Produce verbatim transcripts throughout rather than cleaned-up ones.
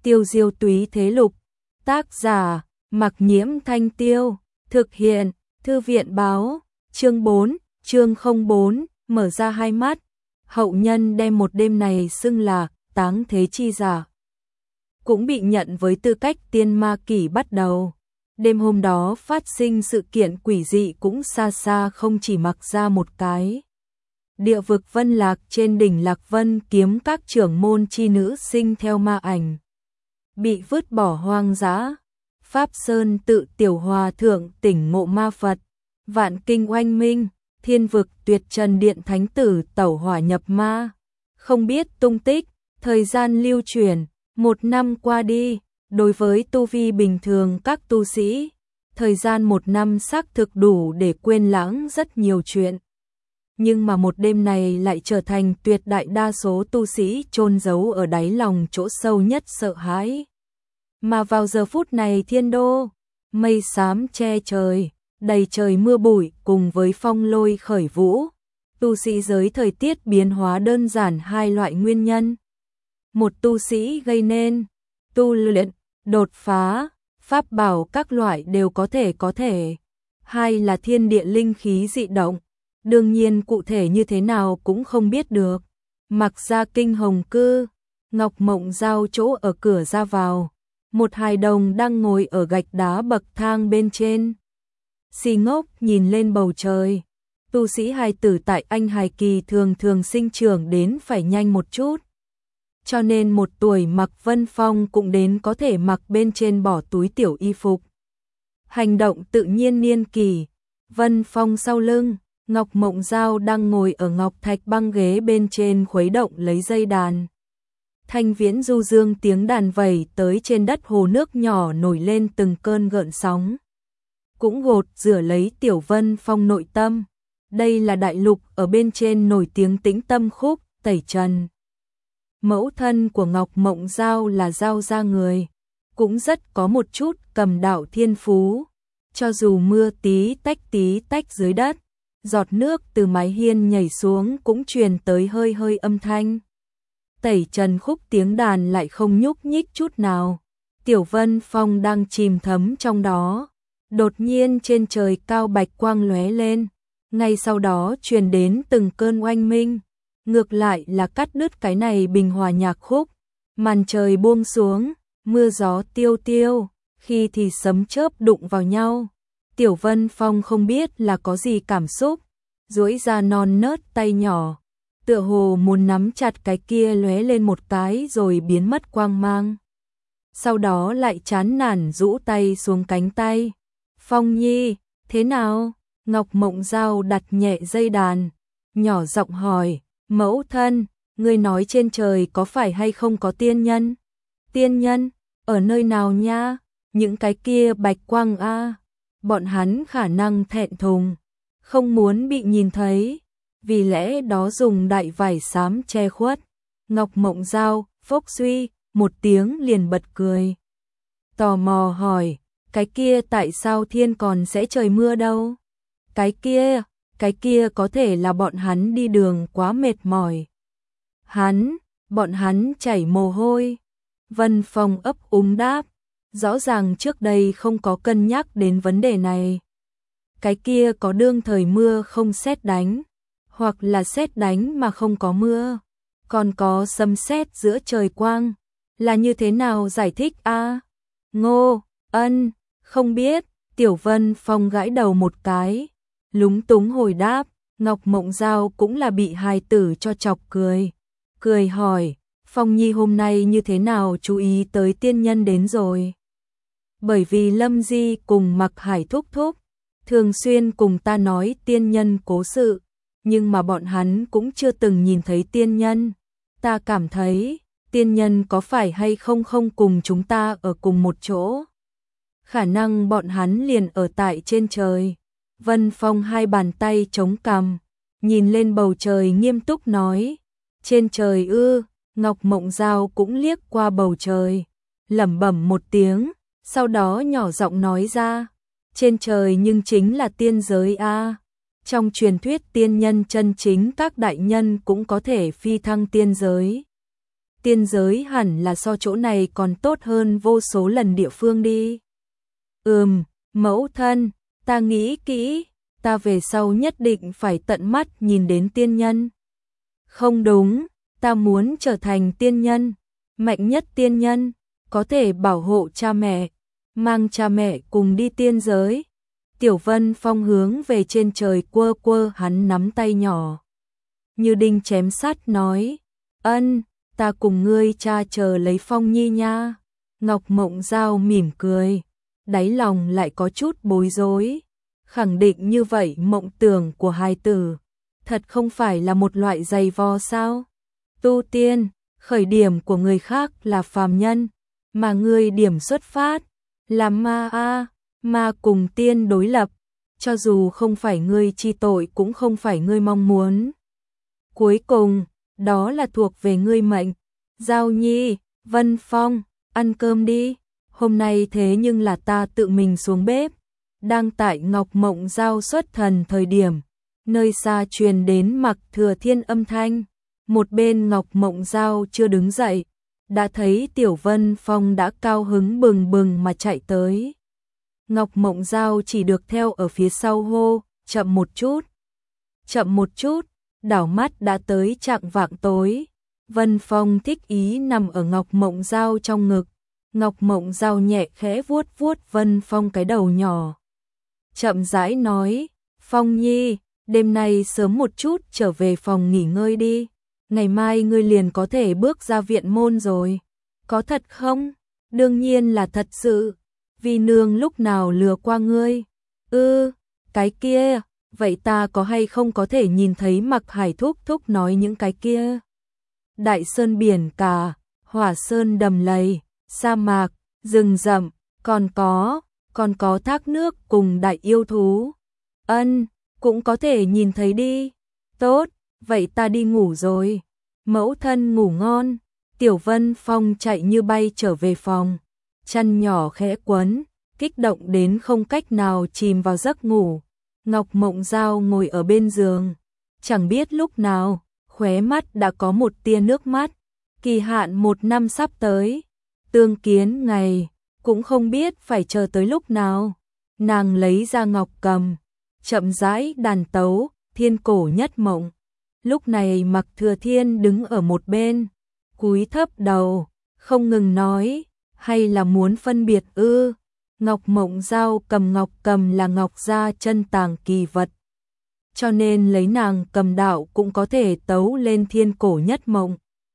Tiêu diêu túy thế lục. Tác giả, Mặc Nhiễm Thanh Tiêu. Thực hiện, Thư viện báo. Chương bốn, chương không bốn, mở ra hai mắt. Hậu nhân đem một đêm này xưng là táng thế chi giả. Cũng bị nhận với tư cách tiên ma kỷ bắt đầu. Đêm hôm đó phát sinh sự kiện quỷ dị cũng xa xa không chỉ mặc ra một cái. Địa vực Vân Lạc trên đỉnh Lạc Vân kiếm các trưởng môn chi nữ sinh theo ma ảnh. Bị vứt bỏ hoang dã. Pháp Sơn tự tiểu hòa thượng tỉnh ngộ ma Phật. Vạn kinh oanh minh, thiên vực tuyệt trần điện thánh tử tẩu hỏa nhập ma. Không biết tung tích, thời gian lưu chuyển, một năm qua đi, đối với tu vi bình thường các tu sĩ, thời gian một năm xác thực đủ để quên lãng rất nhiều chuyện. Nhưng mà một đêm này lại trở thành tuyệt đại đa số tu sĩ chôn giấu ở đáy lòng chỗ sâu nhất sợ hãi. Mà vào giờ phút này thiên đô, mây xám che trời, đầy trời mưa bụi cùng với phong lôi khởi vũ. Tu sĩ giới thời tiết biến hóa đơn giản hai loại nguyên nhân. Một tu sĩ gây nên, tu luyện, đột phá, pháp bảo các loại đều có thể có thể. Hai là thiên địa linh khí dị động. Đương nhiên cụ thể như thế nào cũng không biết được. Mặc ra kinh hồng cư, Ngọc Mộng Giao chỗ ở cửa ra vào. Một hài đồng đang ngồi ở gạch đá bậc thang bên trên. Si ngốc nhìn lên bầu trời. Tu sĩ hài tử tại Anh hài kỳ thường thường sinh trưởng đến phải nhanh một chút. Cho nên một tuổi mặc Vân Phong cũng đến có thể mặc bên trên bỏ túi tiểu y phục. Hành động tự nhiên niên kỳ. Vân Phong sau lưng, Ngọc Mộng Giao đang ngồi ở ngọc thạch băng ghế bên trên khuấy động lấy dây đàn. Thanh viễn du dương tiếng đàn vẩy tới trên đất hồ nước nhỏ nổi lên từng cơn gợn sóng. Cũng gột rửa lấy tiểu Vân Phong nội tâm. Đây là đại lục ở bên trên nổi tiếng tĩnh tâm khúc, tẩy trần. Mẫu thân của Ngọc Mộng Giao là Giao gia người, cũng rất có một chút cầm đạo thiên phú. Cho dù mưa tí tách tí tách dưới đất, giọt nước từ mái hiên nhảy xuống cũng truyền tới hơi hơi âm thanh. Tẩy trần khúc tiếng đàn lại không nhúc nhích chút nào. Tiểu Vân Phong đang chìm thấm trong đó. Đột nhiên trên trời cao bạch quang lóe lên. Ngay sau đó truyền đến từng cơn oanh minh. Ngược lại là cắt đứt cái này bình hòa nhạc khúc. Màn trời buông xuống, mưa gió tiêu tiêu, khi thì sấm chớp đụng vào nhau. Tiểu Vân Phong không biết là có gì cảm xúc, duỗi ra non nớt tay nhỏ, tựa hồ muốn nắm chặt cái kia lóe lên một cái rồi biến mất quang mang. Sau đó lại chán nản rũ tay xuống cánh tay. Phong Nhi, thế nào? Ngọc Mộng Giao đặt nhẹ dây đàn, nhỏ giọng hỏi, mẫu thân, ngươi nói trên trời có phải hay không có tiên nhân? Tiên nhân? Ở nơi nào nha? Những cái kia bạch quang a. Bọn hắn khả năng thẹn thùng, không muốn bị nhìn thấy, vì lẽ đó dùng đại vải xám che khuất. Ngọc Mộng Giao, phốc suy, một tiếng liền bật cười. Tò mò hỏi, cái kia tại sao thiên còn sẽ trời mưa đâu? Cái kia, cái kia có thể là bọn hắn đi đường quá mệt mỏi. Hắn, bọn hắn chảy mồ hôi. Vân Phong ấp úng đáp. Rõ ràng trước đây không có cân nhắc đến vấn đề này. Cái kia có đương thời mưa không sét đánh, hoặc là sét đánh mà không có mưa, còn có sấm sét giữa trời quang, là như thế nào giải thích a? À? Ngô, Ân, không biết. Tiểu Vân Phong gãi đầu một cái, lúng túng hồi đáp. Ngọc Mộng Giao cũng là bị hài tử cho chọc cười, cười hỏi, Phong Nhi hôm nay như thế nào chú ý tới tiên nhân đến rồi? Bởi vì Lâm Di cùng Mặc Hải thúc thúc thường xuyên cùng ta nói tiên nhân cố sự, nhưng mà bọn hắn cũng chưa từng nhìn thấy tiên nhân. Ta cảm thấy, tiên nhân có phải hay không không cùng chúng ta ở cùng một chỗ. Khả năng bọn hắn liền ở tại trên trời. Vân Phong hai bàn tay chống cằm, nhìn lên bầu trời nghiêm túc nói, trên trời ư? Ngọc Mộng Giao cũng liếc qua bầu trời, lẩm bẩm một tiếng. Sau đó nhỏ giọng nói ra, trên trời nhưng chính là tiên giới a. Trong truyền thuyết tiên nhân chân chính các đại nhân cũng có thể phi thăng tiên giới. tiên giới hẳn là so chỗ này còn tốt hơn vô số lần địa phương đi. Ừm, mẫu thân, ta nghĩ kỹ, ta về sau nhất định phải tận mắt nhìn đến tiên nhân. Không đúng, ta muốn trở thành tiên nhân, mạnh nhất tiên nhân, có thể bảo hộ cha mẹ, mang cha mẹ cùng đi tiên giới. Tiểu Vân Phong hướng về trên trời quơ quơ hắn nắm tay nhỏ. Như đinh chém sắt nói, ân, ta cùng ngươi cha chờ lấy Phong Nhi nha. Ngọc Mộng Giao mỉm cười, đáy lòng lại có chút bối rối. Khẳng định như vậy mộng tưởng của hài tử, thật không phải là một loại giày vò sao? Tu tiên, khởi điểm của người khác là phàm nhân, mà ngươi điểm xuất phát là ma a, ma cùng tiên đối lập, cho dù không phải ngươi chi tội cũng không phải ngươi mong muốn. Cuối cùng, đó là thuộc về ngươi mệnh. Giao Nhi, Vân Phong, ăn cơm đi, hôm nay thế nhưng là ta tự mình xuống bếp. Đang tại Ngọc Mộng Giao xuất thần thời điểm, nơi xa truyền đến Mặc Thừa Thiên âm thanh. Một bên Ngọc Mộng Giao chưa đứng dậy, đã thấy Tiểu Vân Phong đã cao hứng bừng bừng mà chạy tới. Ngọc Mộng Giao chỉ được theo ở phía sau hô, chậm một chút, chậm một chút, đảo mắt đã tới chạng vạng tối. Vân Phong thích ý nằm ở Ngọc Mộng Giao trong ngực, Ngọc Mộng Giao nhẹ khẽ vuốt vuốt Vân Phong cái đầu nhỏ. Chậm rãi nói, Phong Nhi, đêm nay sớm một chút trở về phòng nghỉ ngơi đi, ngày mai ngươi liền có thể bước ra viện môn rồi. Có thật không? Đương nhiên là thật sự, vì nương lúc nào lừa qua ngươi. Ư, cái kia, vậy ta có hay không có thể nhìn thấy Mặc Hải thúc thúc nói những cái kia? Đại sơn biển cả, hỏa sơn đầm lầy, sa mạc, rừng rậm, còn có, còn có thác nước cùng đại yêu thú. Ân, cũng có thể nhìn thấy đi. Tốt, vậy ta đi ngủ rồi. Mẫu thân ngủ ngon. Tiểu Vân Phong chạy như bay trở về phòng, chân nhỏ khẽ quấn, kích động đến không cách nào chìm vào giấc ngủ. Ngọc Mộng Giao ngồi ở bên giường, chẳng biết lúc nào, khóe mắt đã có một tia nước mắt. Kỳ hạn một năm sắp tới, tương kiến ngày, cũng không biết phải chờ tới lúc nào. Nàng lấy ra ngọc cầm, chậm rãi đàn tấu, thiên cổ nhất mộng. Lúc này Mặc Thừa Thiên đứng ở một bên, cúi thấp đầu, không ngừng nói, hay là muốn phân biệt ư? Ngọc Mộng Giao cầm ngọc cầm là ngọc gia chân tàng kỳ vật, cho nên lấy nàng cầm đạo cũng có thể tấu lên thiên cổ nhất mộng.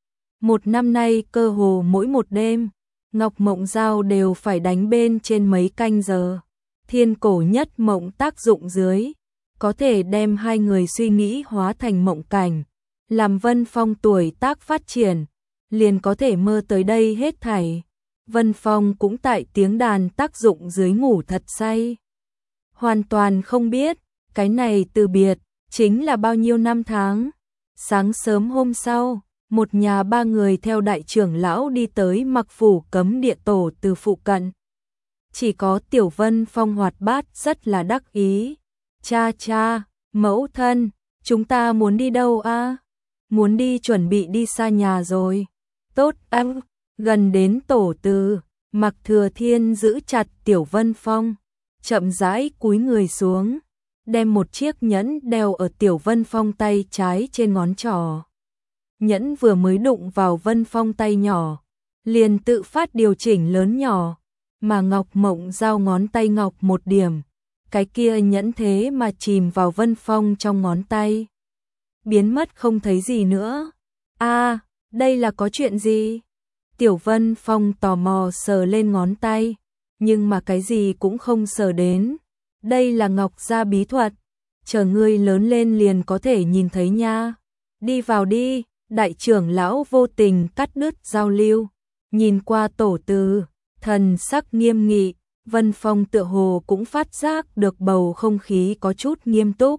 Một năm nay cơ hồ mỗi một đêm, Ngọc Mộng Giao đều phải đánh bên trên mấy canh giờ. Thiên cổ nhất mộng tác dụng dưới, có thể đem hai người suy nghĩ hóa thành mộng cảnh, làm Vân Phong tuổi tác phát triển, liền có thể mơ tới đây hết thảy. Vân Phong cũng tại tiếng đàn tác dụng dưới ngủ thật say. Hoàn toàn không biết, cái này từ biệt, chính là bao nhiêu năm tháng. Sáng sớm hôm sau, một nhà ba người theo đại trưởng lão đi tới Mặc Phủ Cấm Địa Tổ từ phụ cận. Chỉ có Tiểu Vân Phong hoạt bát rất là đắc ý. Cha cha, mẫu thân, chúng ta muốn đi đâu a? Muốn đi chuẩn bị đi xa nhà rồi. Tốt em, gần đến tổ từ, Mặc Thừa Thiên giữ chặt Tiểu Vân Phong, chậm rãi cúi người xuống, đem một chiếc nhẫn đeo ở Tiểu Vân Phong tay trái trên ngón trỏ. Nhẫn vừa mới đụng vào Vân Phong tay nhỏ, liền tự phát điều chỉnh lớn nhỏ, mà Ngọc Mộng Giao ngón tay ngọc một điểm, cái kia nhẫn thế mà chìm vào Vân Phong trong ngón tay, biến mất không thấy gì nữa. A, đây là có chuyện gì? Tiểu Vân Phong tò mò sờ lên ngón tay, nhưng mà cái gì cũng không sờ đến. Đây là Ngọc gia bí thuật, chờ ngươi lớn lên liền có thể nhìn thấy nha. Đi vào đi. Đại trưởng lão vô tình cắt đứt giao lưu, nhìn qua tổ từ, thần sắc nghiêm nghị. Vân Phong tựa hồ cũng phát giác được bầu không khí có chút nghiêm túc,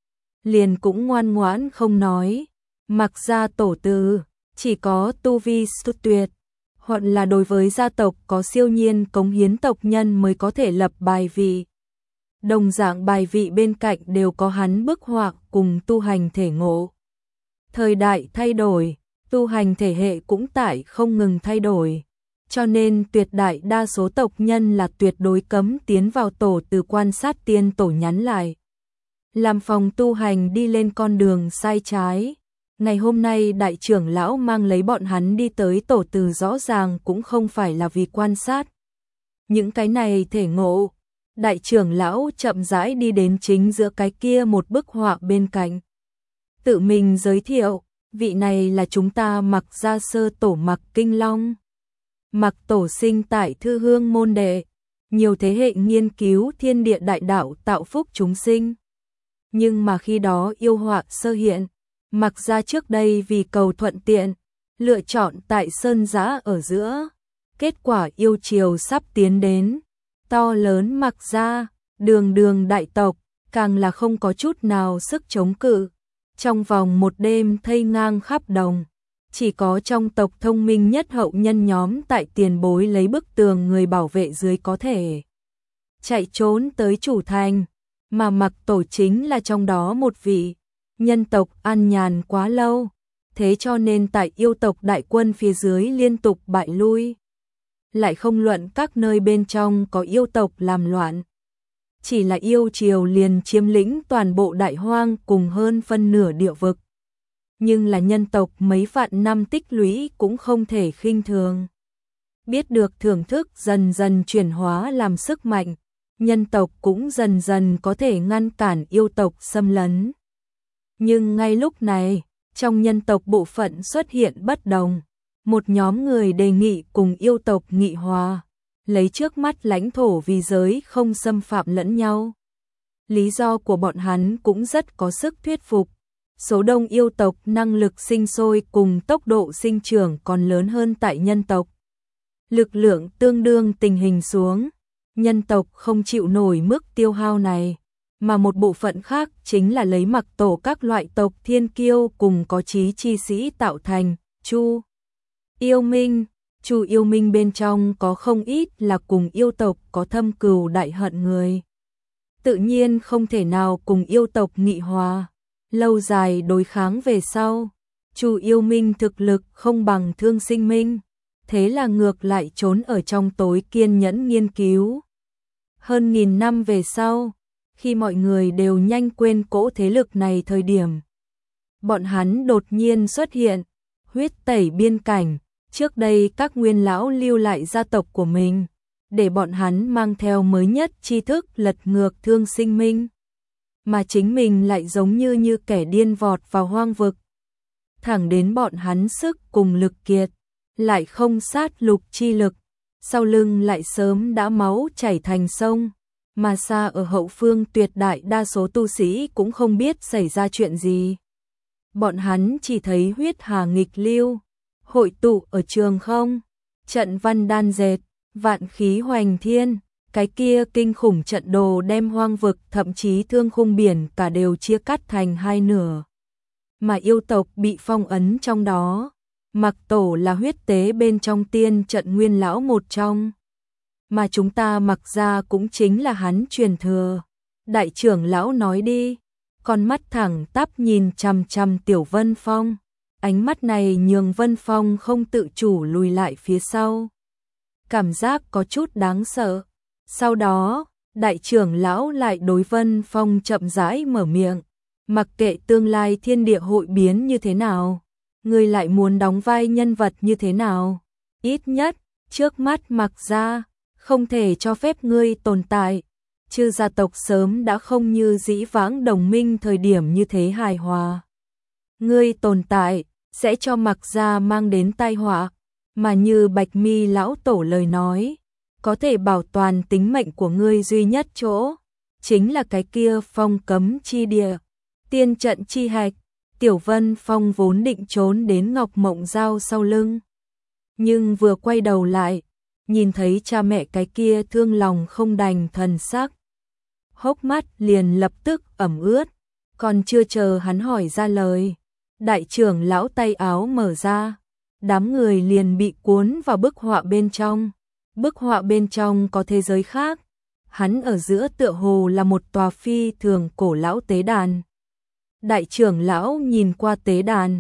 liền cũng ngoan ngoãn không nói. Mặc ra tổ từ, chỉ có tu vi xuất tuyệt, hoặc là đối với gia tộc có siêu nhiên cống hiến tộc nhân mới có thể lập bài vị. Đồng dạng bài vị bên cạnh đều có hắn bức họa cùng tu hành thể ngộ. Thời đại thay đổi, tu hành thể hệ cũng tại không ngừng thay đổi, cho nên tuyệt đại đa số tộc nhân là tuyệt đối cấm tiến vào tổ từ quan sát tiên tổ nhắn lại. Làm phòng tu hành đi lên con đường sai trái. Ngày hôm nay đại trưởng lão mang lấy bọn hắn đi tới tổ từ rõ ràng cũng không phải là vì quan sát. Những cái này thể ngộ, đại trưởng lão chậm rãi đi đến chính giữa cái kia một bức họa bên cạnh. Tự mình giới thiệu, vị này là chúng ta Mặc gia sơ tổ Mặc Kinh Long. Mặc tổ sinh tại Thư Hương môn đệ, nhiều thế hệ nghiên cứu thiên địa đại đạo tạo phúc chúng sinh. Nhưng mà khi đó yêu họa sơ hiện, Mặc gia trước đây vì cầu thuận tiện, lựa chọn tại sơn giã ở giữa. Kết quả yêu triều sắp tiến đến, to lớn Mặc gia, đường đường đại tộc, càng là không có chút nào sức chống cự. Trong vòng một đêm thây ngang khắp đồng, chỉ có trong tộc thông minh nhất hậu nhân nhóm tại tiền bối lấy bức tường người bảo vệ dưới có thể chạy trốn tới chủ thành, mà Mặc tổ chính là trong đó một vị. Nhân tộc an nhàn quá lâu, thế cho nên tại yêu tộc đại quân phía dưới liên tục bại lui. Lại không luận các nơi bên trong có yêu tộc làm loạn. Chỉ là yêu triều liền chiếm lĩnh toàn bộ đại hoang cùng hơn phân nửa địa vực. Nhưng là nhân tộc mấy vạn năm tích lũy cũng không thể khinh thường. Biết được thưởng thức dần dần chuyển hóa làm sức mạnh, nhân tộc cũng dần dần có thể ngăn cản yêu tộc xâm lấn. Nhưng ngay lúc này, trong nhân tộc bộ phận xuất hiện bất đồng. Một nhóm người đề nghị cùng yêu tộc nghị hòa, lấy trước mắt lãnh thổ vì giới không xâm phạm lẫn nhau. Lý do của bọn hắn cũng rất có sức thuyết phục. Số đông yêu tộc năng lực sinh sôi cùng tốc độ sinh trưởng còn lớn hơn tại nhân tộc. Lực lượng tương đương tình hình xuống, nhân tộc không chịu nổi mức tiêu hao này. Mà một bộ phận khác chính là lấy Mặc tổ các loại tộc thiên kiêu cùng có chí chi sĩ tạo thành, Chu Yêu Minh. Chu Yêu Minh bên trong có không ít là cùng yêu tộc có thâm cừu đại hận người. Tự nhiên không thể nào cùng yêu tộc nghị hòa. Lâu dài đối kháng về sau, Chu Yêu Minh thực lực không bằng Thương Sinh Minh, thế là ngược lại trốn ở trong tối kiên nhẫn nghiên cứu. Hơn nghìn năm về sau, khi mọi người đều nhanh quên cỗ thế lực này thời điểm, bọn hắn đột nhiên xuất hiện, huyết tẩy biên cảnh. Trước đây các nguyên lão lưu lại gia tộc của mình, để bọn hắn mang theo mới nhất tri thức lật ngược Thương Sinh Minh. Mà chính mình lại giống như như kẻ điên vọt vào hoang vực. Thẳng đến bọn hắn sức cùng lực kiệt, lại không sát lục chi lực, sau lưng lại sớm đã máu chảy thành sông. Mà xa ở hậu phương tuyệt đại đa số tu sĩ cũng không biết xảy ra chuyện gì. Bọn hắn chỉ thấy huyết hà nghịch lưu, hội tụ ở trường không, trận văn đan dệt, vạn khí hoành thiên, cái kia kinh khủng trận đồ đem hoang vực thậm chí thương khung biển cả đều chia cắt thành hai nửa. Mà yêu tộc bị phong ấn trong đó, Mặc tổ là huyết tế bên trong tiên trận nguyên lão một trong. Mà chúng ta Mặc gia cũng chính là hắn truyền thừa. Đại trưởng lão nói đi, con mắt thẳng tắp nhìn chằm chằm Tiểu Vân Phong. Ánh mắt này nhường Vân Phong không tự chủ lùi lại phía sau. Cảm giác có chút đáng sợ. Sau đó, đại trưởng lão lại đối Vân Phong chậm rãi mở miệng. Mặc kệ tương lai thiên địa hội biến như thế nào, ngươi lại muốn đóng vai nhân vật như thế nào. Ít nhất, trước mắt Mặc gia, không thể cho phép ngươi tồn tại. Chư gia tộc sớm đã không như dĩ vãng đồng minh thời điểm như thế hài hòa. Ngươi tồn tại, sẽ cho Mặc gia mang đến tai họa, mà như Bạch Mi lão tổ lời nói, có thể bảo toàn tính mệnh của ngươi duy nhất chỗ, chính là cái kia phong cấm chi địa, tiên trận chi hạch. Tiểu Vân Phong vốn định trốn đến Ngọc Mộng Giao sau lưng, nhưng vừa quay đầu lại, nhìn thấy cha mẹ cái kia thương lòng không đành thần sắc, hốc mắt liền lập tức ẩm ướt. Còn chưa chờ hắn hỏi ra lời, đại trưởng lão tay áo mở ra, đám người liền bị cuốn vào bức họa bên trong. Bức họa bên trong có thế giới khác, hắn ở giữa tựa hồ là một tòa phi thường cổ lão tế đàn. Đại trưởng lão nhìn qua tế đàn,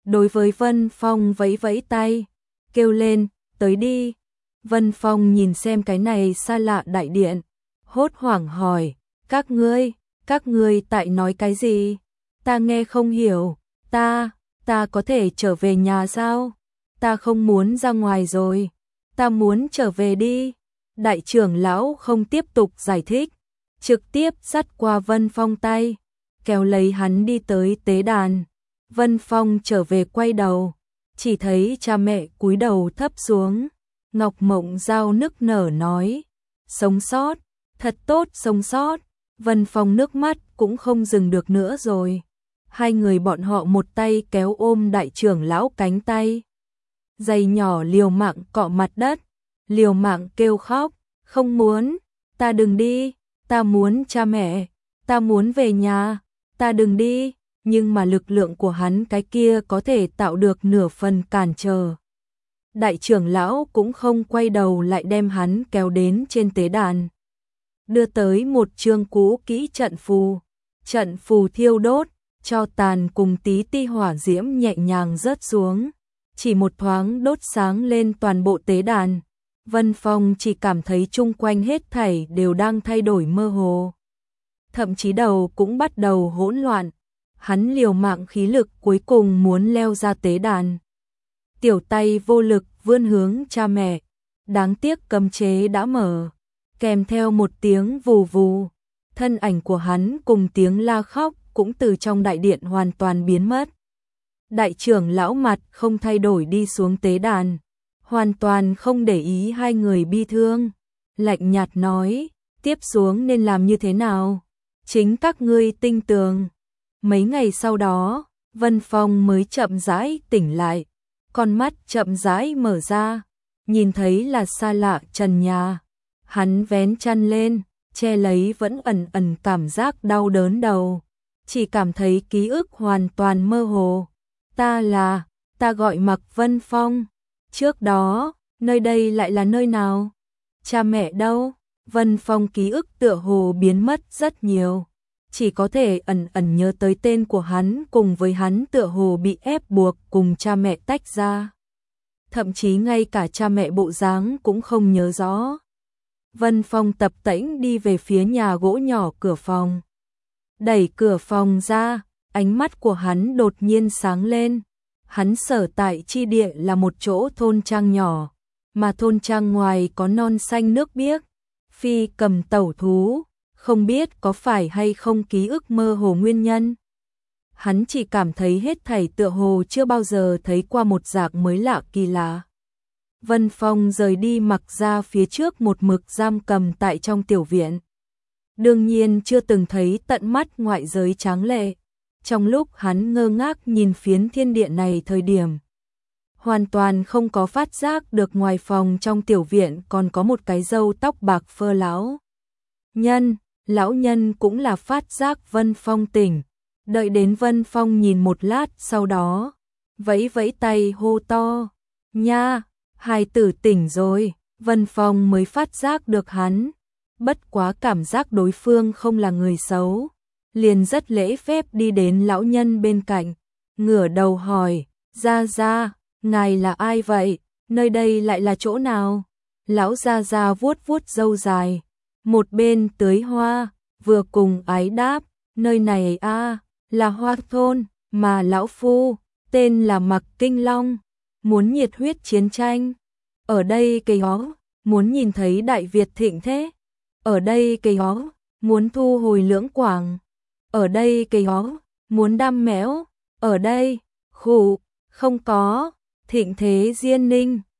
đối với Vân Phong vẫy vẫy tay, kêu lên, tới đi. Vân Phong nhìn xem cái này xa lạ đại điện, hốt hoảng hỏi, các ngươi, các ngươi tại nói cái gì? Ta nghe không hiểu, ta, ta có thể trở về nhà sao? Ta không muốn ra ngoài rồi, ta muốn trở về đi. Đại trưởng lão không tiếp tục giải thích, trực tiếp dắt qua Vân Phong tay, kéo lấy hắn đi tới tế đàn. Vân Phong trở về quay đầu, chỉ thấy cha mẹ cúi đầu thấp xuống. Ngọc Mộng Giao nức nở nói, sống sót, thật tốt sống sót. Vân Phong nước mắt cũng không dừng được nữa rồi. Hai người bọn họ một tay kéo ôm đại trưởng lão cánh tay. Giày nhỏ liều mạng cọ mặt đất, liều mạng kêu khóc, không muốn, ta đừng đi, ta muốn cha mẹ, ta muốn về nhà, ta đừng đi. Nhưng mà lực lượng của hắn cái kia có thể tạo được nửa phần cản trở. Đại trưởng lão cũng không quay đầu lại đem hắn kéo đến trên tế đàn. Đưa tới một chương cũ kỹ trận phù. Trận phù thiêu đốt, cho tàn cùng tí ti hỏa diễm nhẹ nhàng rớt xuống. Chỉ một thoáng đốt sáng lên toàn bộ tế đàn. Vân Phong chỉ cảm thấy chung quanh hết thảy đều đang thay đổi mơ hồ. Thậm chí đầu cũng bắt đầu hỗn loạn. Hắn liều mạng khí lực cuối cùng muốn leo ra tế đàn. Tiểu tay vô lực vươn hướng cha mẹ. Đáng tiếc cấm chế đã mở. Kèm theo một tiếng vù vù. Thân ảnh của hắn cùng tiếng la khóc cũng từ trong đại điện hoàn toàn biến mất. Đại trưởng lão mặt không thay đổi đi xuống tế đàn. Hoàn toàn không để ý hai người bi thương. Lạnh nhạt nói, tiếp xuống nên làm như thế nào? Chính các ngươi tinh tường. Mấy ngày sau đó, Vân Phong mới chậm rãi tỉnh lại, con mắt chậm rãi mở ra, nhìn thấy là xa lạ trần nhà. Hắn vén chăn lên, che lấy vẫn ẩn ẩn cảm giác đau đớn đầu, chỉ cảm thấy ký ức hoàn toàn mơ hồ. Ta là, ta gọi Mạc Vân Phong, trước đó, nơi đây lại là nơi nào? Cha mẹ đâu? Vân Phong ký ức tựa hồ biến mất rất nhiều. Chỉ có thể ẩn ẩn nhớ tới tên của hắn cùng với hắn tựa hồ bị ép buộc cùng cha mẹ tách ra. Thậm chí ngay cả cha mẹ bộ dáng cũng không nhớ rõ. Vân Phong tập tễnh đi về phía nhà gỗ nhỏ cửa phòng. Đẩy cửa phòng ra, ánh mắt của hắn đột nhiên sáng lên. Hắn sở tại chi địa là một chỗ thôn trang nhỏ, mà thôn trang ngoài có non xanh nước biếc, phi cầm tẩu thú. Không biết có phải hay không ký ức mơ hồ nguyên nhân. Hắn chỉ cảm thấy hết thảy tựa hồ chưa bao giờ thấy qua một dạng mới lạ kỳ lạ. Vân Phong rời đi mặc ra phía trước một mực giam cầm tại trong tiểu viện. Đương nhiên chưa từng thấy tận mắt ngoại giới tráng lệ. Trong lúc hắn ngơ ngác nhìn phiến thiên địa này thời điểm, hoàn toàn không có phát giác được ngoài phòng trong tiểu viện còn có một cái râu tóc bạc phơ lão nhân. Lão nhân cũng là phát giác Vân Phong tỉnh, đợi đến Vân Phong nhìn một lát sau đó, vẫy vẫy tay hô to, nha, hài tử tỉnh rồi. Vân Phong mới phát giác được hắn, bất quá cảm giác đối phương không là người xấu, liền rất lễ phép đi đến lão nhân bên cạnh, ngửa đầu hỏi, Gia Gia, ngài là ai vậy, nơi đây lại là chỗ nào? Lão Gia Gia vuốt vuốt râu dài, một bên tưới hoa, vừa cùng ái đáp, nơi này a à, là Hoa thôn, mà lão phu, tên là Mạc Kinh Long, muốn nhiệt huyết chiến tranh. Ở đây cây ó, muốn nhìn thấy Đại Việt thịnh thế. Ở đây cây ó, muốn thu hồi lưỡng quảng. Ở đây cây ó, muốn đam méo. Ở đây, khủ, không có, thịnh thế diên ninh.